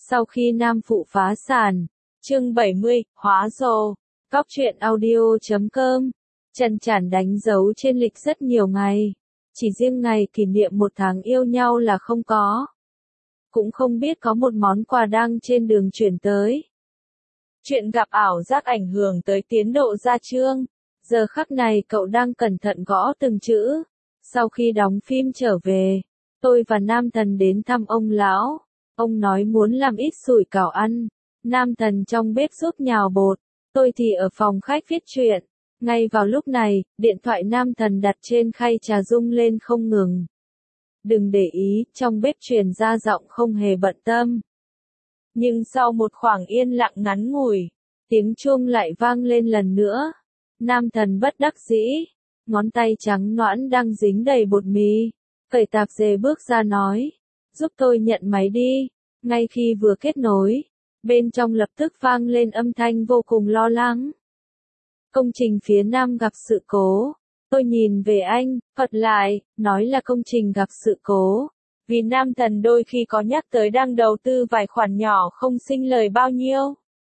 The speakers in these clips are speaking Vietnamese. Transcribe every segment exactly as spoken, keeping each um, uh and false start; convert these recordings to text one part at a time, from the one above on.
Sau khi Nam Phụ phá sản, chương bảy mươi, hóa rồ, Cóc truyện audio chấm com, Trần Trản đánh dấu trên lịch rất nhiều ngày, chỉ riêng ngày kỷ niệm một tháng yêu nhau là không có. Cũng không biết có một món quà đang trên đường chuyển tới. Chuyện gặp ảo giác ảnh hưởng tới tiến độ ra chương, giờ khắc này cậu đang cẩn thận gõ từng chữ. Sau khi đóng phim trở về, tôi và Nam Thần đến thăm ông lão. Ông nói muốn làm ít sủi cảo ăn. Nam Thần trong bếp giúp nhào bột. Tôi thì ở phòng khách viết truyện. Ngay vào lúc này, điện thoại Nam Thần đặt trên khay trà rung lên không ngừng. Đừng để ý, trong bếp truyền ra giọng không hề bận tâm. Nhưng sau một khoảng yên lặng ngắn ngủi, tiếng chuông lại vang lên lần nữa. Nam Thần bất đắc dĩ, ngón tay trắng nõn đang dính đầy bột mì, cởi tạp dề bước ra nói, giúp tôi nhận máy đi. Ngay khi vừa kết nối, bên trong lập tức vang lên âm thanh vô cùng lo lắng. Công trình phía Nam gặp sự cố. Tôi nhìn về anh, phật lại, nói là công trình gặp sự cố. Vì Nam Thần đôi khi có nhắc tới đang đầu tư vài khoản nhỏ không sinh lời bao nhiêu.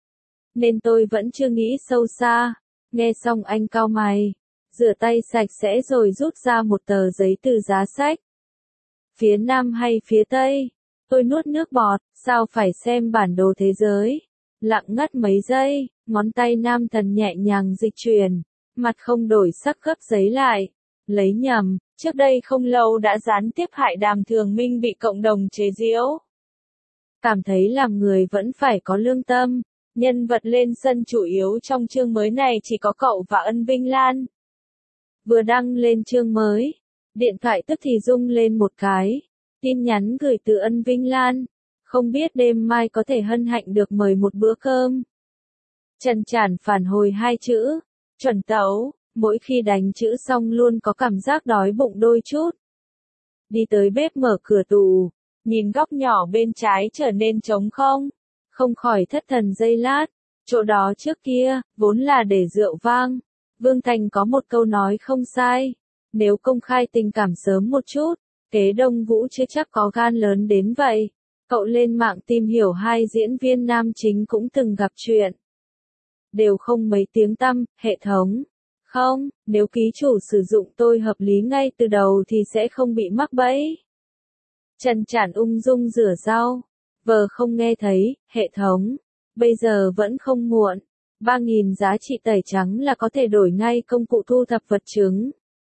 Nên tôi vẫn chưa nghĩ sâu xa. Nghe xong anh cau mày, rửa tay sạch sẽ rồi rút ra một tờ giấy từ giá sách. Phía Nam hay phía Tây? Tôi nuốt nước bọt, sao phải xem bản đồ thế giới? Lặng ngắt mấy giây, ngón tay Nam Thần nhẹ nhàng dịch chuyển, mặt không đổi sắc gấp giấy lại. Lấy nhầm, trước đây không lâu đã gián tiếp hại Đàm Thường Minh bị cộng đồng chế giễu. Cảm thấy làm người vẫn phải có lương tâm. Nhân vật lên sân chủ yếu trong chương mới này chỉ có cậu và Ân Vinh Lan. Vừa đăng lên chương mới, điện thoại tức thì rung lên một cái. Tin nhắn gửi từ Ân Vinh Lan. Không biết đêm mai có thể hân hạnh được mời một bữa cơm. Trần Trản phản hồi hai chữ. Chuẩn tấu, mỗi khi đánh chữ xong luôn có cảm giác đói bụng đôi chút. Đi tới bếp mở cửa tủ, nhìn góc nhỏ bên trái trở nên trống không. Không khỏi thất thần giây lát, chỗ đó trước kia, vốn là để rượu vang. Vương Thành có một câu nói không sai. Nếu công khai tình cảm sớm một chút, Kế Đông Vũ chưa chắc có gan lớn đến vậy. Cậu lên mạng tìm hiểu hai diễn viên nam chính cũng từng gặp chuyện. Đều không mấy tiếng tăm, hệ thống. Không, nếu ký chủ sử dụng tôi hợp lý ngay từ đầu thì sẽ không bị mắc bẫy. Trần Trản ung dung rửa rau. Vờ không nghe thấy, hệ thống. Bây giờ vẫn không muộn. ba nghìn giá trị tẩy trắng là có thể đổi ngay công cụ thu thập vật chứng.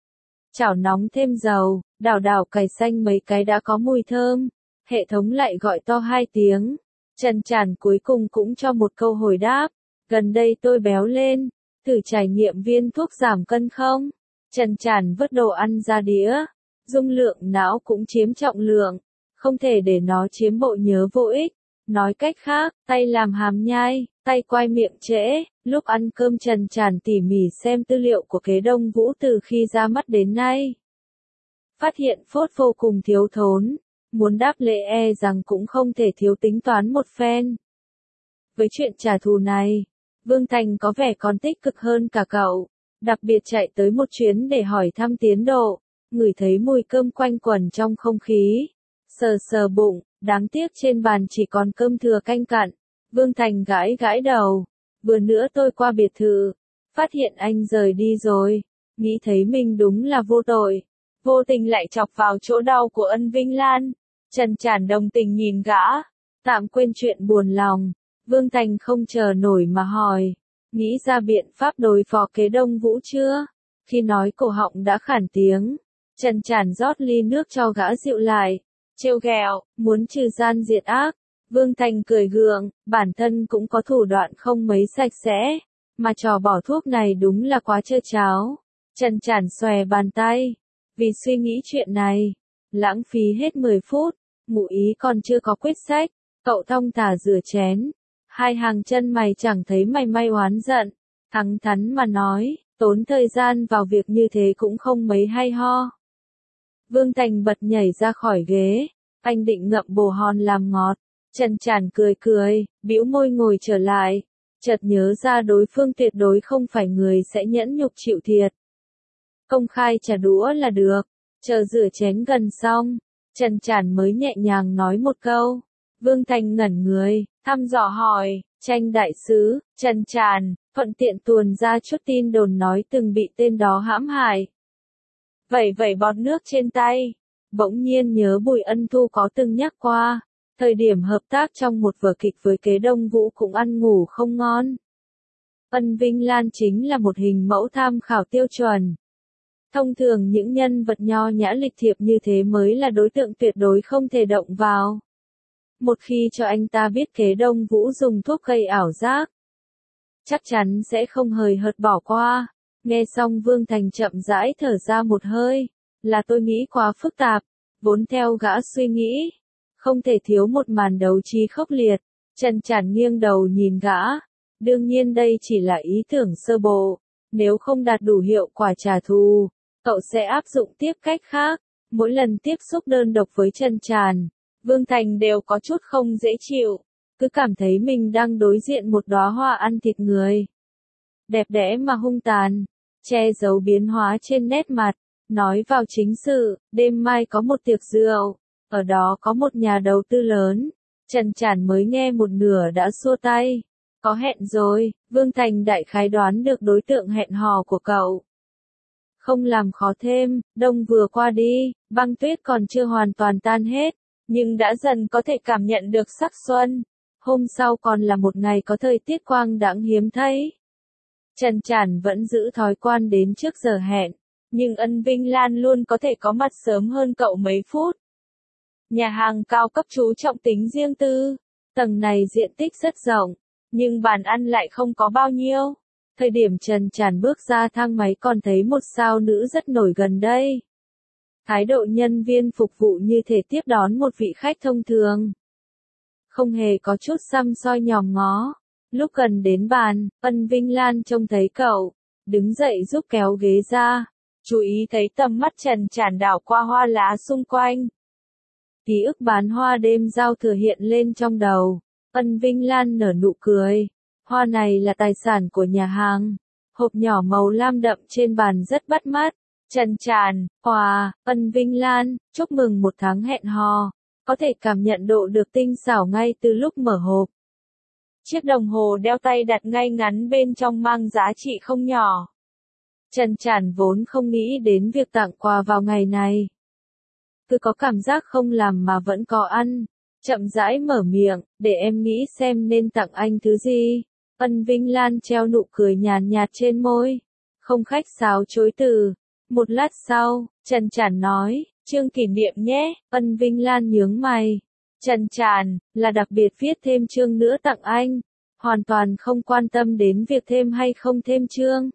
Chảo nóng thêm dầu, đảo đảo cải xanh mấy cái đã có mùi thơm. Hệ thống lại gọi to hai tiếng. Trần Trản cuối cùng cũng cho một câu hồi đáp. Gần đây tôi béo lên. Thử trải nghiệm viên thuốc giảm cân không? Trần Trản vứt đồ ăn ra đĩa. Dung lượng não cũng chiếm trọng lượng. Không thể để nó chiếm bộ nhớ vô ích. Nói cách khác, tay làm hàm nhai, tay quai miệng trễ. Lúc ăn cơm Trần Trản tỉ mỉ xem tư liệu của Kế Đông Vũ từ khi ra mắt đến nay. Phát hiện phốt vô cùng thiếu thốn. Muốn đáp lễ e rằng cũng không thể thiếu tính toán một phen. Với chuyện trả thù này, Vương Thành có vẻ còn tích cực hơn cả cậu. Đặc biệt chạy tới một chuyến để hỏi thăm tiến độ. Ngửi thấy mùi cơm quanh quẩn trong không khí. Sờ sờ bụng, đáng tiếc trên bàn chỉ còn cơm thừa canh cặn. Vương Thành gãi gãi đầu. Vừa nữa tôi qua biệt thự, phát hiện anh rời đi rồi. Nghĩ thấy mình đúng là vô tội. Vô tình lại chọc vào chỗ đau của Ân Vinh Lan. Trần Trản đồng tình nhìn gã. Tạm quên chuyện buồn lòng. Vương Thành không chờ nổi mà hỏi. Nghĩ ra biện pháp đối phó Kế Đông Vũ chưa? Khi nói cổ họng đã khản tiếng. Trần Trản rót ly nước cho gã dịu lại. Trêu ghẹo, muốn trừ gian diệt ác. Vương Thành cười gượng, bản thân cũng có thủ đoạn không mấy sạch sẽ. Mà trò bỏ thuốc này đúng là quá trơ cháo. Trần Trản xòe bàn tay. Vì suy nghĩ chuyện này, lãng phí hết mười phút. Ngụ ý còn chưa có quyết sách. Cậu thong thả rửa chén. Hai hàng chân mày chẳng thấy mày may oán giận. Thẳng thắn mà nói, tốn thời gian vào việc như thế cũng không mấy hay ho. Vương Thành bật nhảy ra khỏi ghế. Anh định ngậm bồ hòn làm ngọt. Trần Trản cười cười, bĩu môi ngồi trở lại. Chợt nhớ ra đối phương tuyệt đối không phải người sẽ nhẫn nhục chịu thiệt. Công khai trả đũa là được. Chờ rửa chén gần xong, Trần Trản mới nhẹ nhàng nói một câu. Vương Thành ngẩn người, thăm dò hỏi, Tranh đại sứ, Trần Tràn, thuận tiện tuồn ra chút tin đồn nói từng bị tên đó hãm hại. Vẩy vẩy bọt nước trên tay, bỗng nhiên nhớ Bùi Ân Thu có từng nhắc qua, thời điểm hợp tác trong một vở kịch với Kế Đông Vũ cũng ăn ngủ không ngon. Ân Vinh Lan chính là một hình mẫu tham khảo tiêu chuẩn. Thông thường những nhân vật nho nhã lịch thiệp như thế mới là đối tượng tuyệt đối không thể động vào. Một khi cho anh ta biết Kế Đông Vũ dùng thuốc gây ảo giác, chắc chắn sẽ không hời hợt bỏ qua. Nghe xong Vương Thành chậm rãi thở ra một hơi, là tôi nghĩ quá phức tạp, vốn theo gã suy nghĩ, không thể thiếu một màn đấu trí khốc liệt. Trần Tràn nghiêng đầu nhìn gã, đương nhiên đây chỉ là ý tưởng sơ bộ, nếu không đạt đủ hiệu quả trả thù, cậu sẽ áp dụng tiếp cách khác. Mỗi lần tiếp xúc đơn độc với Trần Tràn, Vương Thành đều có chút không dễ chịu, cứ cảm thấy mình đang đối diện một đóa hoa ăn thịt người. Đẹp đẽ mà hung tàn, che giấu biến hóa trên nét mặt, nói vào chính sự, đêm mai có một tiệc rượu, ở đó có một nhà đầu tư lớn. Trần Tràn mới nghe một nửa đã xua tay, có hẹn rồi. Vương Thành đại khái đoán được đối tượng hẹn hò của cậu. Không làm khó thêm, đông vừa qua đi, băng tuyết còn chưa hoàn toàn tan hết, nhưng đã dần có thể cảm nhận được sắc xuân. Hôm sau còn là một ngày có thời tiết quang đãng hiếm thấy. Trần Tràn vẫn giữ thói quen đến trước giờ hẹn, nhưng Ân Vinh Lan luôn có thể có mặt sớm hơn cậu mấy phút. Nhà hàng cao cấp chú trọng tính riêng tư, tầng này diện tích rất rộng, nhưng bàn ăn lại không có bao nhiêu. Thời điểm Trần Tràn bước ra thang máy còn thấy một sao nữ rất nổi gần đây. Thái độ nhân viên phục vụ như thể tiếp đón một vị khách thông thường, không hề có chút săm soi nhòm ngó. Lúc gần đến bàn, Ân Vinh Lan trông thấy cậu, đứng dậy giúp kéo ghế ra, chú ý thấy tầm mắt Trần Tràn đảo qua hoa lá xung quanh. Ký ức bán hoa đêm giao thừa hiện lên trong đầu, Ân Vinh Lan nở nụ cười. Hoa này là tài sản của nhà hàng. Hộp nhỏ màu lam đậm trên bàn rất bắt mắt. Trần Tràn, quà, Ân Vinh Lan, chúc mừng một tháng hẹn hò. Có thể cảm nhận độ được tinh xảo ngay từ lúc mở hộp. Chiếc đồng hồ đeo tay đặt ngay ngắn bên trong mang giá trị không nhỏ. Trần Tràn vốn không nghĩ đến việc tặng quà vào ngày này. Cứ có cảm giác không làm mà vẫn có ăn. Chậm rãi mở miệng, để em nghĩ xem nên tặng anh thứ gì. Ân Vinh Lan treo nụ cười nhàn nhạt trên môi, không khách sáo chối từ. Một lát sau, Trần Tràn nói, chương kỷ niệm nhé. Ân Vinh Lan nhướng mày. Trần Tràn, là đặc biệt viết thêm chương nữa tặng anh, hoàn toàn không quan tâm đến việc thêm hay không thêm chương.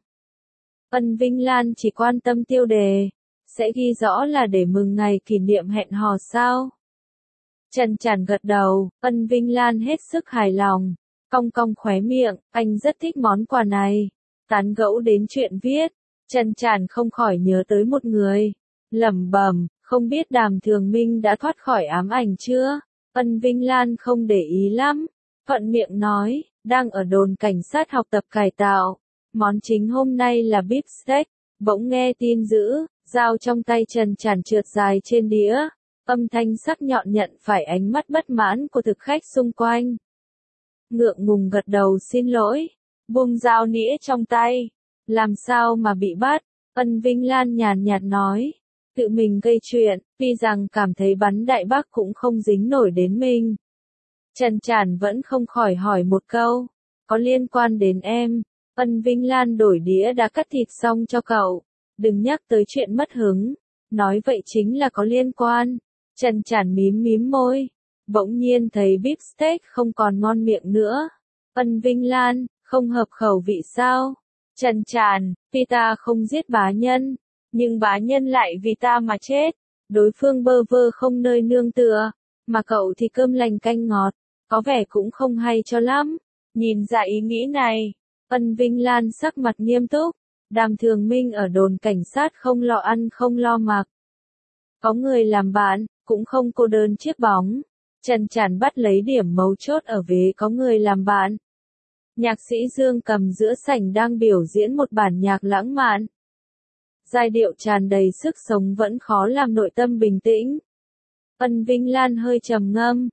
Ân Vinh Lan chỉ quan tâm tiêu đề, sẽ ghi rõ là để mừng ngày kỷ niệm hẹn hò sao? Trần Tràn gật đầu, Ân Vinh Lan hết sức hài lòng, cong cong khóe miệng, anh rất thích món quà này. Tán gẫu đến chuyện viết, Trần Tràn không khỏi nhớ tới một người, lẩm bẩm, không biết Đàm Thường Minh đã thoát khỏi ám ảnh chưa? Ân Vinh Lan không để ý lắm, thuận miệng nói, đang ở đồn cảnh sát học tập cải tạo. Món chính hôm nay là beef steak. Bỗng nghe tin dữ, dao trong tay Trần Tràn trượt dài trên đĩa, âm thanh sắc nhọn nhận phải ánh mắt bất mãn của thực khách xung quanh. Ngượng ngùng gật đầu xin lỗi, buông dao nĩa trong tay. Làm sao mà bị bắt? Ân Vinh Lan nhàn nhạt nói, tự mình gây chuyện, tuy rằng cảm thấy bắn đại bác cũng không dính nổi đến mình. Trần Tràn vẫn không khỏi hỏi một câu, có liên quan đến em? Ân Vinh Lan đổi đĩa đã cắt thịt xong cho cậu, đừng nhắc tới chuyện mất hứng, nói vậy chính là có liên quan. Trần Tràn mím mím môi, bỗng nhiên thấy beef steak không còn ngon miệng nữa. Ân Vinh Lan, không hợp khẩu vị sao? Trần Tràn, vì ta không giết bá nhân, nhưng bá nhân lại vì ta mà chết. Đối phương bơ vơ không nơi nương tựa, mà cậu thì cơm lành canh ngọt, có vẻ cũng không hay cho lắm. Nhìn ra ý nghĩ này, Ân Vinh Lan sắc mặt nghiêm túc. Đàm Thường Minh ở đồn cảnh sát không lo ăn không lo mặc. Có người làm bạn, cũng không cô đơn chiếc bóng. Trần Tràn bắt lấy điểm mấu chốt ở vế có người làm bạn. Nhạc sĩ Dương Cầm giữa sảnh đang biểu diễn một bản nhạc lãng mạn. Giai điệu tràn đầy sức sống vẫn khó làm nội tâm bình tĩnh. Ân Vinh Lan hơi trầm ngâm,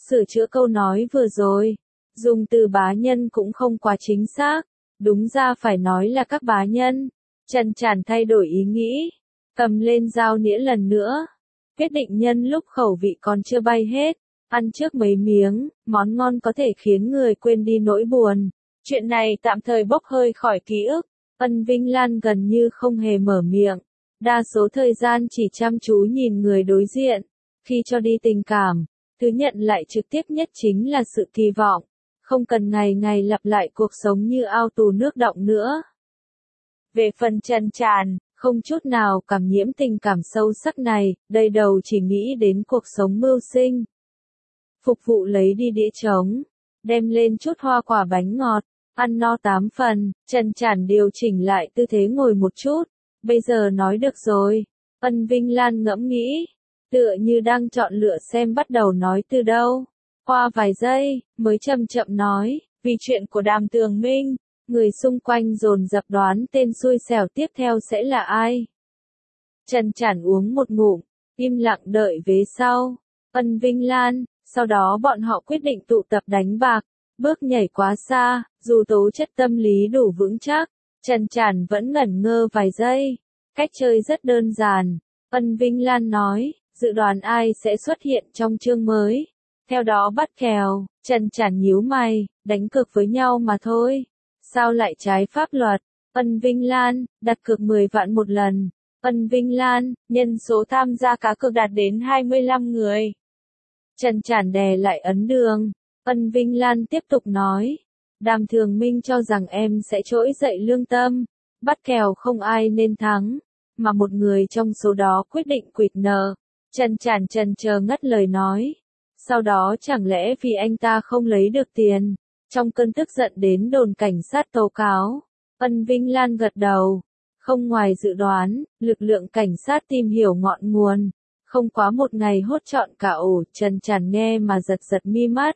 Sửa chữa câu nói vừa rồi. Dùng từ bá nhân cũng không quá chính xác. Đúng ra phải nói là các bá nhân. Trần Tràn thay đổi ý nghĩ. Cầm lên dao nĩa lần nữa. Quyết định nhân lúc khẩu vị còn chưa bay hết. Ăn trước mấy miếng, món ngon có thể khiến người quên đi nỗi buồn. Chuyện này tạm thời bốc hơi khỏi ký ức. Ân Vinh Lan gần như không hề mở miệng. Đa số thời gian chỉ chăm chú nhìn người đối diện. Khi cho đi tình cảm, thứ nhận lại trực tiếp nhất chính là sự kỳ vọng. Không cần ngày ngày lặp lại cuộc sống như ao tù nước đọng nữa. Về phần Trần Tràn, không chút nào cảm nhiễm tình cảm sâu sắc này, đầy đầu chỉ nghĩ đến cuộc sống mưu sinh. Phục vụ lấy đi đĩa trống, đem lên chút hoa quả bánh ngọt, ăn no tám phần, Trần Tràn điều chỉnh lại tư thế ngồi một chút. Bây giờ nói được rồi. Ân Vinh Lan ngẫm nghĩ, tựa như đang chọn lựa xem bắt đầu nói từ đâu. Qua vài giây, mới chậm chậm nói, vì chuyện của Đàm Tường Minh, người xung quanh dồn dập đoán tên xui xẻo tiếp theo sẽ là ai. Trần Tràn uống một ngụm, im lặng đợi vế sau. Ân Vinh Lan, sau đó bọn họ quyết định tụ tập đánh bạc. Bước nhảy quá xa, dù tố chất tâm lý đủ vững chắc, Trần Tràn vẫn ngẩn ngơ vài giây. Cách chơi rất đơn giản. Ân Vinh Lan nói, dự đoán ai sẽ xuất hiện trong chương mới. Theo đó bắt kèo. Trần Tràn nhíu mày, đánh cược với nhau mà thôi. Sao lại trái pháp luật? Ân Vinh Lan, đặt cược mười vạn một lần. Ân Vinh Lan, nhân số tham gia cá cược đạt đến hai mươi lăm người. Trần Tràn đè lại ấn đường. Ân Vinh Lan tiếp tục nói, Đàm Thường Minh cho rằng em sẽ trỗi dậy lương tâm. Bắt kèo không ai nên thắng, mà một người trong số đó quyết định quỵt nợ. Trần Tràn chần chờ ngắt lời nói. Sau đó chẳng lẽ vì anh ta không lấy được tiền, trong cơn tức giận đến đồn cảnh sát tố cáo. Ân Vinh Lan gật đầu. Không ngoài dự đoán, lực lượng cảnh sát tìm hiểu ngọn nguồn. Không quá một ngày hốt trọn cả ổ. Trần Tràn nghe mà giật giật mi mắt.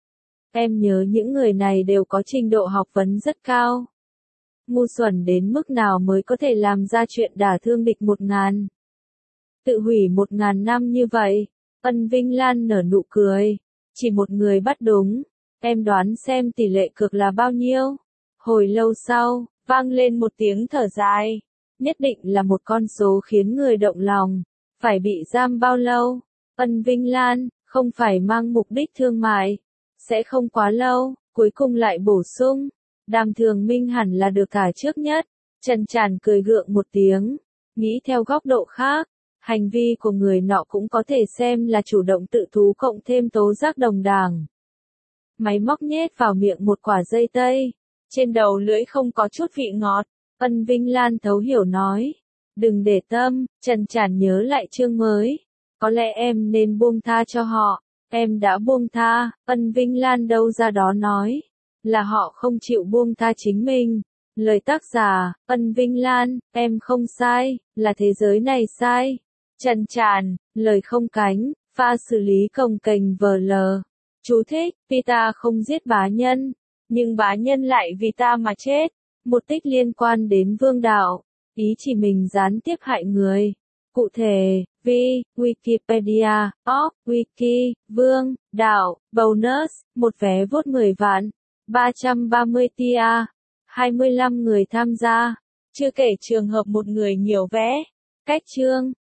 Em nhớ những người này đều có trình độ học vấn rất cao. Ngu xuẩn đến mức nào mới có thể làm ra chuyện đả thương địch một ngàn. Tự hủy một ngàn năm như vậy. Ân Vinh Lan nở nụ cười. Chỉ một người bắt đúng. Em đoán xem tỷ lệ cược là bao nhiêu? Hồi lâu sau, vang lên một tiếng thở dài. Nhất định là một con số khiến người động lòng. Phải bị giam bao lâu? Ân Vinh Lan, không phải mang mục đích thương mại. Sẽ không quá lâu. Cuối cùng lại bổ sung. Đàm Thường Minh hẳn là được thả trước nhất. Trần Tràn cười gượng một tiếng. Nghĩ theo góc độ khác. Hành vi của người nọ cũng có thể xem là chủ động tự thú cộng thêm tố giác đồng đảng. Máy móc nhét vào miệng một quả dây tây. Trên đầu lưỡi không có chút vị ngọt. Ân Vinh Lan thấu hiểu nói. Đừng để tâm. Trần Tràn nhớ lại chương mới. Có lẽ em nên buông tha cho họ. Em đã buông tha. Ân Vinh Lan đâu ra đó nói. Là họ không chịu buông tha chính mình. Lời tác giả, Ân Vinh Lan, em không sai, là thế giới này sai. Trần Tràn, lời không cánh, pha xử lý cồng kềnh vờ lờ. Chú thích, vì ta không giết bá nhân, nhưng bá nhân lại vì ta mà chết. Một tích liên quan đến vương đạo, ý chỉ mình gián tiếp hại người. Cụ thể, vì, Wikipedia, of, Wiki, vương, đạo, bonus, một vé vốt mười vạn, ba trăm ba mươi tia, hai mươi lăm người tham gia, chưa kể trường hợp một người nhiều vé. Cách chương